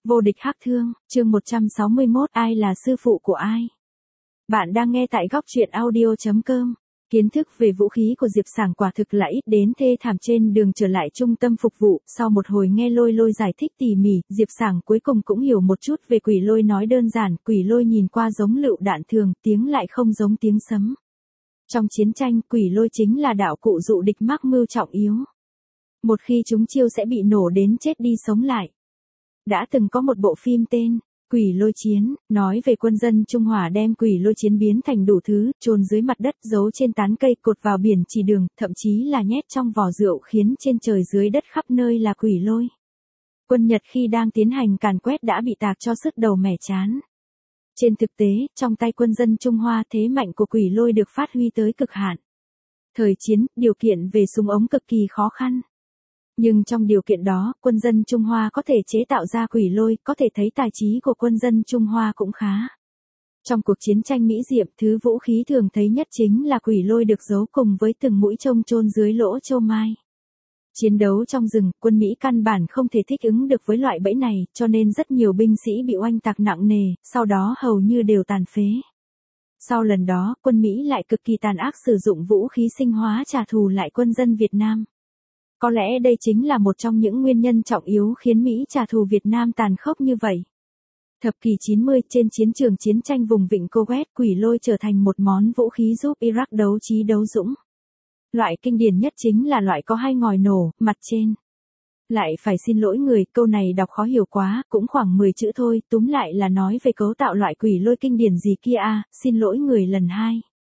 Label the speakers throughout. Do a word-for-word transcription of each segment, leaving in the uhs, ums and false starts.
Speaker 1: Vô địch hắc thương, chương một trăm sáu mươi mốt, ai là sư phụ của ai? Bạn đang nghe tại góc truyện audio chấm com. Kiến thức về vũ khí của Diệp Sảng quả thực là ít đến thê thảm. Trên đường trở lại trung tâm phục vụ, sau một hồi nghe Lôi Lôi giải thích tỉ mỉ, Diệp Sảng cuối cùng cũng hiểu một chút về quỷ lôi. Nói đơn giản, quỷ lôi nhìn qua giống lựu đạn thường, tiếng lại không giống tiếng sấm. Trong chiến tranh, quỷ lôi chính là đạo cụ dụ địch mắc mưu trọng yếu. Một khi chúng chiêu sẽ bị nổ đến chết đi sống lại. Đã từng có một bộ phim tên Quỷ Lôi Chiến, nói về quân dân Trung Hoa đem quỷ lôi chiến biến thành đủ thứ, chôn dưới mặt đất, giấu trên tán cây, cột vào biển chỉ đường, thậm chí là nhét trong vỏ rượu, khiến trên trời dưới đất khắp nơi là quỷ lôi. Quân Nhật khi đang tiến hành càn quét đã bị tạc cho sứt đầu mẻ chán. Trên thực tế, trong tay quân dân Trung Hoa, thế mạnh của quỷ lôi được phát huy tới cực hạn. Thời chiến, điều kiện về súng ống cực kỳ khó khăn. Nhưng trong điều kiện đó, quân dân Trung Hoa có thể chế tạo ra quỷ lôi, có thể thấy tài trí của quân dân Trung Hoa cũng khá. Trong cuộc chiến tranh Mỹ Diệm, thứ vũ khí thường thấy nhất chính là quỷ lôi được giấu cùng với từng mũi trông chôn dưới lỗ châu mai. Chiến đấu trong rừng, quân Mỹ căn bản không thể thích ứng được với loại bẫy này, cho nên rất nhiều binh sĩ bị oanh tạc nặng nề, sau đó hầu như đều tàn phế. Sau lần đó, quân Mỹ lại cực kỳ tàn ác sử dụng vũ khí sinh hóa trả thù lại quân dân Việt Nam. Có lẽ đây chính là một trong những nguyên nhân trọng yếu khiến Mỹ trả thù Việt Nam tàn khốc như vậy. Thập kỷ chín mươi, trên chiến trường chiến tranh vùng vịnh Kuwait, quỷ lôi trở thành một món vũ khí giúp Iraq đấu trí đấu dũng. Loại kinh điển nhất chính là loại có hai ngòi nổ, mặt trên. Lại phải xin lỗi người, câu này đọc khó hiểu quá, cũng khoảng mười chữ thôi, túm lại là nói về cấu tạo loại quỷ lôi kinh điển gì kia à, xin lỗi người lần hai.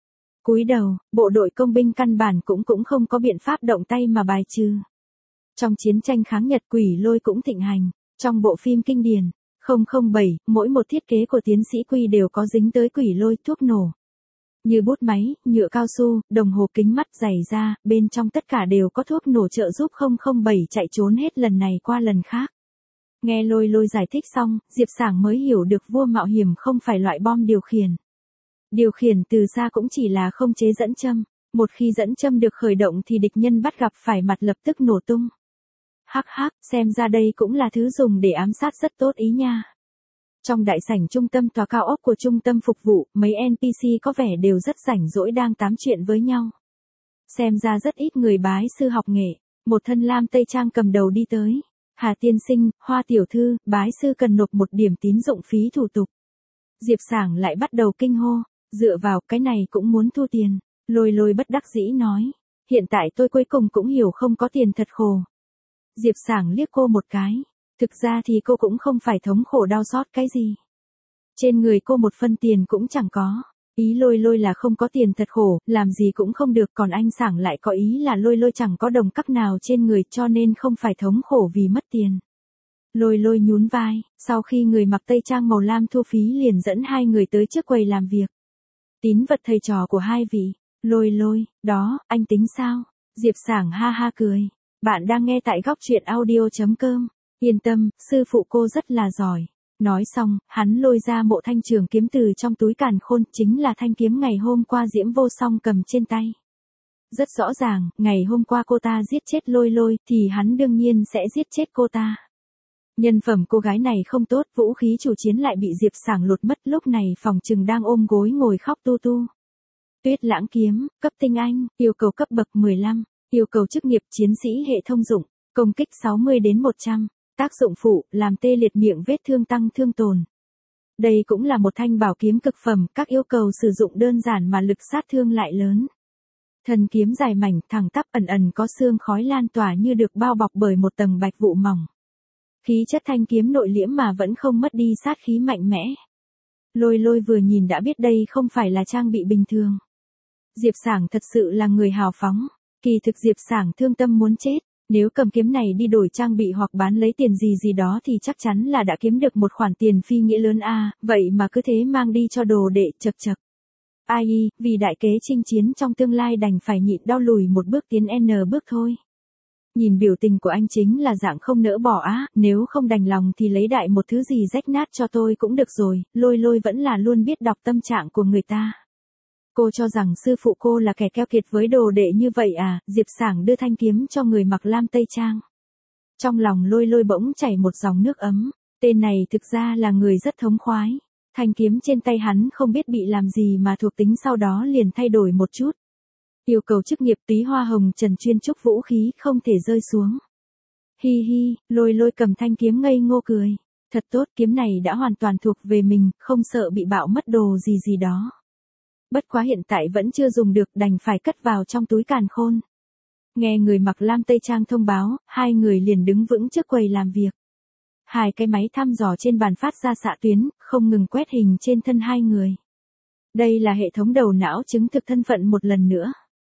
Speaker 1: Cúi đầu, bộ đội công binh căn bản cũng cũng không có biện pháp động tay mà bài trừ. Trong chiến tranh kháng Nhật, quỷ lôi cũng thịnh hành. Trong bộ phim kinh điển không không bảy, mỗi một thiết kế của tiến sĩ Quy đều có dính tới quỷ lôi, thuốc nổ. Như bút máy, nhựa cao su, đồng hồ kính mắt, giày da, bên trong tất cả đều có thuốc nổ trợ giúp không không bảy chạy trốn hết lần này qua lần khác. Nghe Lôi Lôi giải thích xong, Diệp Sảng mới hiểu được vua mạo hiểm không phải loại bom điều khiển. Điều khiển từ xa cũng chỉ là không chế dẫn châm, một khi dẫn châm được khởi động thì địch nhân bắt gặp phải mặt lập tức nổ tung. Hắc hắc, xem ra đây cũng là thứ dùng để ám sát rất tốt ý nha. Trong đại sảnh trung tâm tòa cao ốc của trung tâm phục vụ, mấy en pê xê có vẻ đều rất rảnh rỗi đang tám chuyện với nhau. Xem ra rất ít người bái sư học nghệ, một thân lam tây trang cầm đầu đi tới. Hà tiên sinh, Hoa tiểu thư, bái sư cần nộp một điểm tín dụng phí thủ tục. Diệp Sảng lại bắt đầu kinh hô. Dựa vào cái này cũng muốn thu tiền. Lôi Lôi bất đắc dĩ nói. Hiện tại tôi cuối cùng cũng hiểu không có tiền thật khổ. Diệp Sảng liếc cô một cái. Thực ra thì cô cũng không phải thống khổ đau xót cái gì. Trên người cô một phân tiền cũng chẳng có. Ý Lôi Lôi là không có tiền thật khổ, làm gì cũng không được. Còn anh Sảng lại có ý là Lôi Lôi chẳng có đồng cắc nào trên người cho nên không phải thống khổ vì mất tiền. Lôi Lôi nhún vai, sau khi người mặc tây trang màu lam thu phí liền dẫn hai người tới trước quầy làm việc. Tín vật thầy trò của hai vị. Lôi Lôi, đó, anh tính sao? Diệp Sảng ha ha cười. Bạn đang nghe tại góc truyện audio chấm com. Yên tâm, sư phụ cô rất là giỏi. Nói xong, hắn lôi ra mộ thanh trường kiếm từ trong túi càn khôn, chính là thanh kiếm ngày hôm qua Diễm Vô Song cầm trên tay. Rất rõ ràng, ngày hôm qua cô ta giết chết Lôi Lôi, thì hắn đương nhiên sẽ giết chết cô ta. Nhân phẩm cô gái này không tốt, vũ khí chủ chiến lại bị Diệp Sảng lột mất, lúc này phòng trừng đang ôm gối ngồi khóc tu tu. Tuyết Lãng kiếm, cấp tinh anh, yêu cầu cấp bậc mười lăm, yêu cầu chức nghiệp chiến sĩ hệ thông dụng, công kích sáu mươi đến một trăm, tác dụng phụ, làm tê liệt miệng vết thương, tăng thương tồn. Đây cũng là một thanh bảo kiếm cực phẩm, các yêu cầu sử dụng đơn giản mà lực sát thương lại lớn. Thân kiếm dài mảnh, thẳng tắp, ẩn ẩn có sương khói lan tỏa như được bao bọc bởi một tầng bạch vụ mỏng. Khí chất thanh kiếm nội liễm mà vẫn không mất đi sát khí mạnh mẽ. Lôi Lôi vừa nhìn đã biết đây không phải là trang bị bình thường. Diệp Sảng thật sự là người hào phóng. Kỳ thực Diệp Sảng thương tâm muốn chết. Nếu cầm kiếm này đi đổi trang bị hoặc bán lấy tiền gì gì đó thì chắc chắn là đã kiếm được một khoản tiền phi nghĩa lớn a, à, vậy mà cứ thế mang đi cho đồ đệ, chật chật. Ai y, vì đại kế chinh chiến trong tương lai đành phải nhịn đau lùi một bước tiến N bước thôi. Nhìn biểu tình của anh chính là dạng không nỡ bỏ á, nếu không đành lòng thì lấy đại một thứ gì rách nát cho tôi cũng được rồi. Lôi Lôi vẫn là luôn biết đọc tâm trạng của người ta. Cô cho rằng sư phụ cô là kẻ keo kiệt với đồ đệ như vậy à? Diệp Sảng đưa thanh kiếm cho người mặc lam tây trang. Trong lòng Lôi Lôi bỗng chảy một dòng nước ấm. Tên này thực ra là người rất thống khoái. Thanh kiếm trên tay hắn không biết bị làm gì mà thuộc tính sau đó liền thay đổi một chút. Yêu cầu chức nghiệp Túy Hoa Hồng Trần chuyên trúc vũ khí không thể rơi xuống. Hi hi, lôi lôi cầm thanh kiếm ngây ngô cười. Thật tốt, kiếm này đã hoàn toàn thuộc về mình, không sợ bị bạo mất đồ gì gì đó. Bất quá hiện tại vẫn chưa dùng được, đành phải cất vào trong túi càn khôn. Nghe người mặc lam tây trang thông báo, hai người liền đứng vững trước quầy làm việc. Hai cái máy thăm dò trên bàn phát ra xạ tuyến, không ngừng quét hình trên thân hai người. Đây là hệ thống đầu não chứng thực thân phận một lần nữa.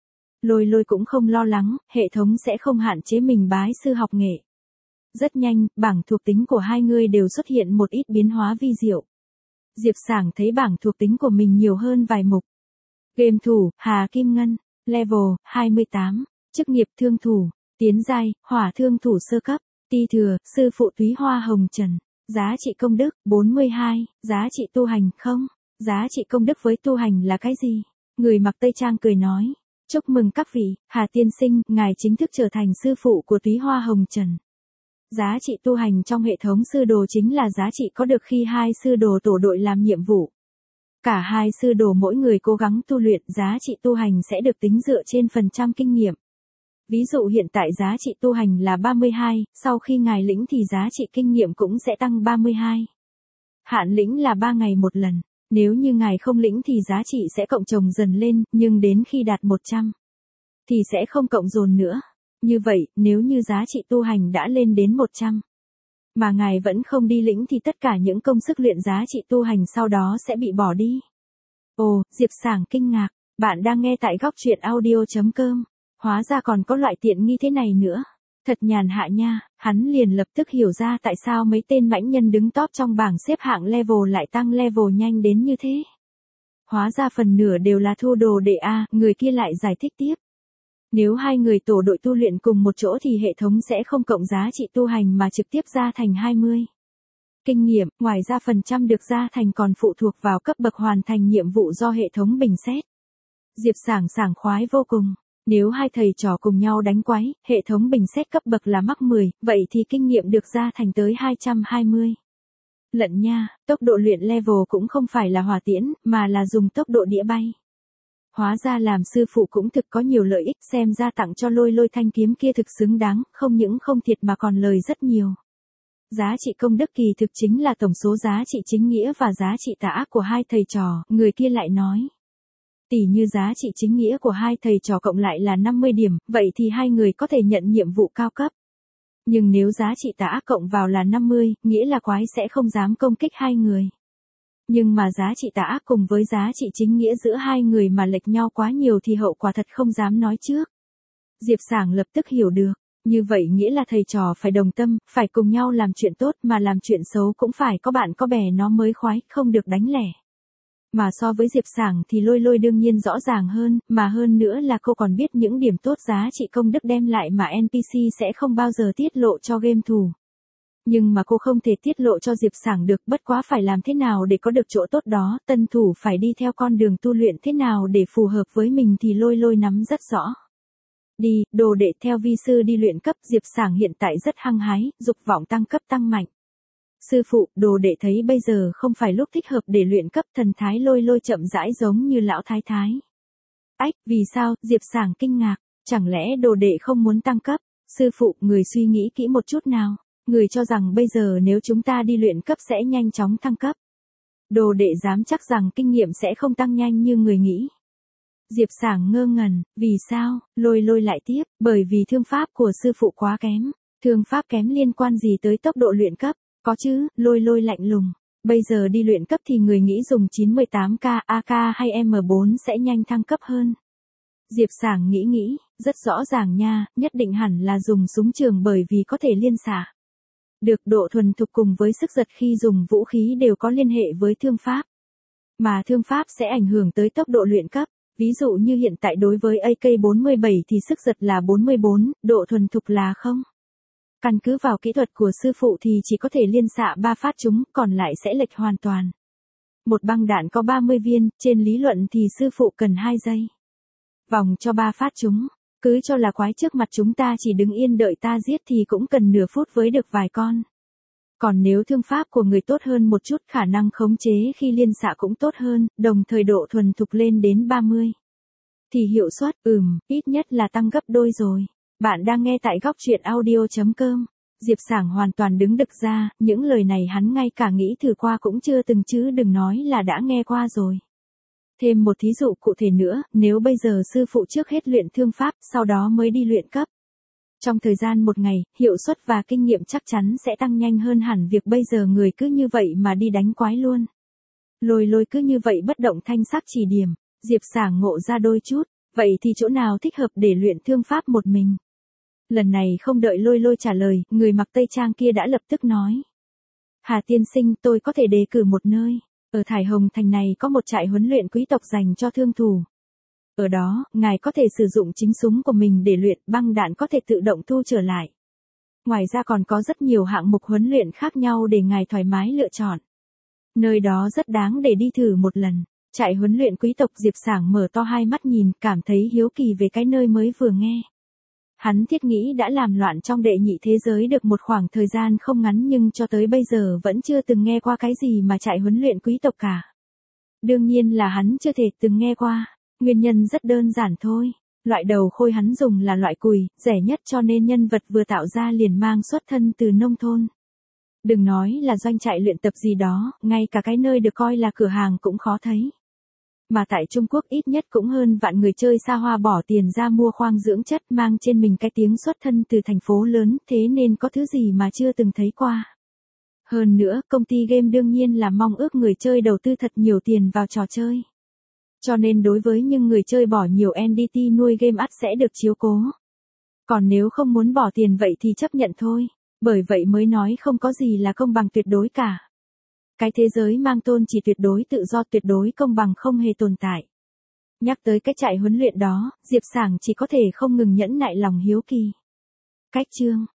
Speaker 1: Lôi lôi cũng không lo lắng, hệ thống sẽ không hạn chế mình bái sư học nghệ. Rất nhanh, bảng thuộc tính của hai người đều xuất hiện một ít biến hóa vi diệu. Diệp Sảng thấy bảng thuộc tính của mình nhiều hơn vài mục. Game thủ, Hà Kim Ngân, level, hai mươi tám, chức nghiệp thương thủ, tiến giai, hỏa thương thủ sơ cấp, ti thừa, sư phụ Túy Hoa Hồng Trần, giá trị công đức, bốn mươi hai, giá trị tu hành, không, giá trị công đức với tu hành là cái gì? Người mặc tây trang cười nói, chúc mừng các vị, Hà Tiên Sinh, ngài chính thức trở thành sư phụ của Túy Hoa Hồng Trần. Giá trị tu hành trong hệ thống sư đồ chính là giá trị có được khi hai sư đồ tổ đội làm nhiệm vụ. Cả hai sư đồ mỗi người cố gắng tu luyện, giá trị tu hành sẽ được tính dựa trên phần trăm kinh nghiệm. Ví dụ hiện tại giá trị tu hành là ba mươi hai, sau khi ngài lĩnh thì giá trị kinh nghiệm cũng sẽ tăng ba mươi hai. Hạn lĩnh là ba ngày một lần, nếu như ngài không lĩnh thì giá trị sẽ cộng chồng dần lên, nhưng đến khi đạt một trăm thì sẽ không cộng dồn nữa. Như vậy, nếu như giá trị tu hành đã lên đến một trăm, mà ngài vẫn không đi lĩnh thì tất cả những công sức luyện giá trị tu hành sau đó sẽ bị bỏ đi. Ồ, Diệp Sảng kinh ngạc, bạn đang nghe tại góc truyện audio chấm com. Hóa ra còn có loại tiện nghi thế này nữa. Thật nhàn hạ nha, hắn liền lập tức hiểu ra tại sao mấy tên mãnh nhân đứng top trong bảng xếp hạng level lại tăng level nhanh đến như thế. Hóa ra phần nửa đều là thu đồ đệ A, người kia lại giải thích tiếp. Nếu hai người tổ đội tu luyện cùng một chỗ thì hệ thống sẽ không cộng giá trị tu hành mà trực tiếp ra thành hai mươi. Kinh nghiệm, ngoài ra phần trăm được ra thành còn phụ thuộc vào cấp bậc hoàn thành nhiệm vụ do hệ thống bình xét. Diệp Sảng sảng khoái vô cùng. Nếu hai thầy trò cùng nhau đánh quái, hệ thống bình xét cấp bậc là mắc mười, vậy thì kinh nghiệm được ra thành tới hai trăm hai mươi. Lận nha, tốc độ luyện level cũng không phải là hỏa tiễn, mà là dùng tốc độ đĩa bay. Hóa ra làm sư phụ cũng thực có nhiều lợi ích, xem ra tặng cho lôi lôi thanh kiếm kia thực xứng đáng, không những không thiệt mà còn lời rất nhiều. Giá trị công đức kỳ thực chính là tổng số giá trị chính nghĩa và giá trị tà ác của hai thầy trò, người kia lại nói. Tỷ như giá trị chính nghĩa của hai thầy trò cộng lại là năm mươi điểm, vậy thì hai người có thể nhận nhiệm vụ cao cấp. Nhưng nếu giá trị tà ác cộng vào là năm mươi, nghĩa là quái sẽ không dám công kích hai người. Nhưng mà giá trị tà ác cùng với giá trị chính nghĩa giữa hai người mà lệch nhau quá nhiều thì hậu quả thật không dám nói trước. Diệp Sảng lập tức hiểu được, như vậy nghĩa là thầy trò phải đồng tâm, phải cùng nhau làm chuyện tốt, mà làm chuyện xấu cũng phải có bạn có bè nó mới khoái, không được đánh lẻ. Mà so với Diệp Sảng thì lôi lôi đương nhiên rõ ràng hơn, mà hơn nữa là cô còn biết những điểm tốt giá trị công đức đem lại mà en pê xê sẽ không bao giờ tiết lộ cho game thủ. Nhưng mà cô không thể tiết lộ cho Diệp Sảng được, bất quá phải làm thế nào để có được chỗ tốt đó, tân thủ phải đi theo con đường tu luyện thế nào để phù hợp với mình thì lôi lôi nắm rất rõ. Đi, đồ đệ theo vi sư đi luyện cấp, Diệp Sảng hiện tại rất hăng hái, dục vọng tăng cấp tăng mạnh. Sư phụ, đồ đệ thấy bây giờ không phải lúc thích hợp để luyện cấp, thần thái lôi lôi chậm rãi giống như lão thái thái. Ách, vì sao, Diệp Sảng kinh ngạc, chẳng lẽ đồ đệ không muốn tăng cấp? Sư phụ, người suy nghĩ kỹ một chút nào, người cho rằng bây giờ nếu chúng ta đi luyện cấp sẽ nhanh chóng thăng cấp. Đồ đệ dám chắc rằng kinh nghiệm sẽ không tăng nhanh như người nghĩ. Diệp Sảng ngơ ngẩn, vì sao, lôi lôi lại tiếp, bởi vì thương pháp của sư phụ quá kém. Thương pháp kém liên quan gì tới tốc độ luyện cấp? Có chứ, lôi lôi lạnh lùng. Bây giờ đi luyện cấp thì người nghĩ dùng chín mươi tám K, a ca hay em bốn sẽ nhanh thăng cấp hơn. Diệp Sảng nghĩ nghĩ, rất rõ ràng nha, nhất định hẳn là dùng súng trường bởi vì có thể liên xạ. Được, độ thuần thục cùng với sức giật khi dùng vũ khí đều có liên hệ với thương pháp. Mà thương pháp sẽ ảnh hưởng tới tốc độ luyện cấp. Ví dụ như hiện tại đối với a ca bốn mươi bảy thì sức giật là bốn mươi bốn, độ thuần thục là không. Căn cứ vào kỹ thuật của sư phụ thì chỉ có thể liên xạ ba phát chúng, còn lại sẽ lệch hoàn toàn. Một băng đạn có ba mươi viên, trên lý luận thì sư phụ cần hai giây. Vòng cho ba phát chúng, cứ cho là quái trước mặt chúng ta chỉ đứng yên đợi ta giết thì cũng cần nửa phút với được vài con. Còn nếu thương pháp của người tốt hơn một chút, khả năng khống chế khi liên xạ cũng tốt hơn, đồng thời độ thuần thục lên đến ba mươi. Thì hiệu suất, ừm, ít nhất là tăng gấp đôi rồi. Bạn đang nghe tại góc truyện audio.com. Diệp Sảng hoàn toàn đứng đực ra, những lời này hắn ngay cả nghĩ thử qua cũng chưa từng chứ đừng nói là đã nghe qua rồi. Thêm một thí dụ cụ thể nữa, nếu bây giờ sư phụ trước hết luyện thương pháp, sau đó mới đi luyện cấp. Trong thời gian một ngày, hiệu suất và kinh nghiệm chắc chắn sẽ tăng nhanh hơn hẳn việc bây giờ người cứ như vậy mà đi đánh quái luôn. Lôi lôi cứ như vậy bất động thanh sắc chỉ điểm, Diệp Sảng ngộ ra đôi chút, vậy thì chỗ nào thích hợp để luyện thương pháp một mình? Lần này không đợi lôi lôi trả lời, người mặc tây trang kia đã lập tức nói. Hà tiên sinh, tôi có thể đề cử một nơi. Ở Thải Hồng Thành này có một trại huấn luyện quý tộc dành cho thương thủ. Ở đó, ngài có thể sử dụng chính súng của mình để luyện, băng đạn có thể tự động thu trở lại. Ngoài ra còn có rất nhiều hạng mục huấn luyện khác nhau để ngài thoải mái lựa chọn. Nơi đó rất đáng để đi thử một lần. Trại huấn luyện quý tộc. Diệp Sảng mở to hai mắt nhìn, cảm thấy hiếu kỳ về cái nơi mới vừa nghe. Hắn thiết nghĩ đã làm loạn trong đệ nhị thế giới được một khoảng thời gian không ngắn nhưng cho tới bây giờ vẫn chưa từng nghe qua cái gì mà trại huấn luyện quý tộc cả. Đương nhiên là hắn chưa thể từng nghe qua, nguyên nhân rất đơn giản thôi. Loại đầu khôi hắn dùng là loại cùi, rẻ nhất cho nên nhân vật vừa tạo ra liền mang xuất thân từ nông thôn. Đừng nói là doanh trại luyện tập gì đó, ngay cả cái nơi được coi là cửa hàng cũng khó thấy. Mà tại Trung Quốc ít nhất cũng hơn vạn người chơi xa hoa bỏ tiền ra mua khoang dưỡng chất mang trên mình cái tiếng xuất thân từ thành phố lớn, thế nên có thứ gì mà chưa từng thấy qua. Hơn nữa, công ty game đương nhiên là mong ước người chơi đầu tư thật nhiều tiền vào trò chơi. Cho nên đối với những người chơi bỏ nhiều en đê tê nuôi game ắt sẽ được chiếu cố. Còn nếu không muốn bỏ tiền vậy thì chấp nhận thôi, bởi vậy mới nói không có gì là công bằng tuyệt đối cả. Cái thế giới mang tôn chỉ tuyệt đối tự do, tuyệt đối công bằng không hề tồn tại. Nhắc tới cái trại huấn luyện đó, Diệp Sảng chỉ có thể không ngừng nhẫn nại lòng hiếu kỳ. Cách chương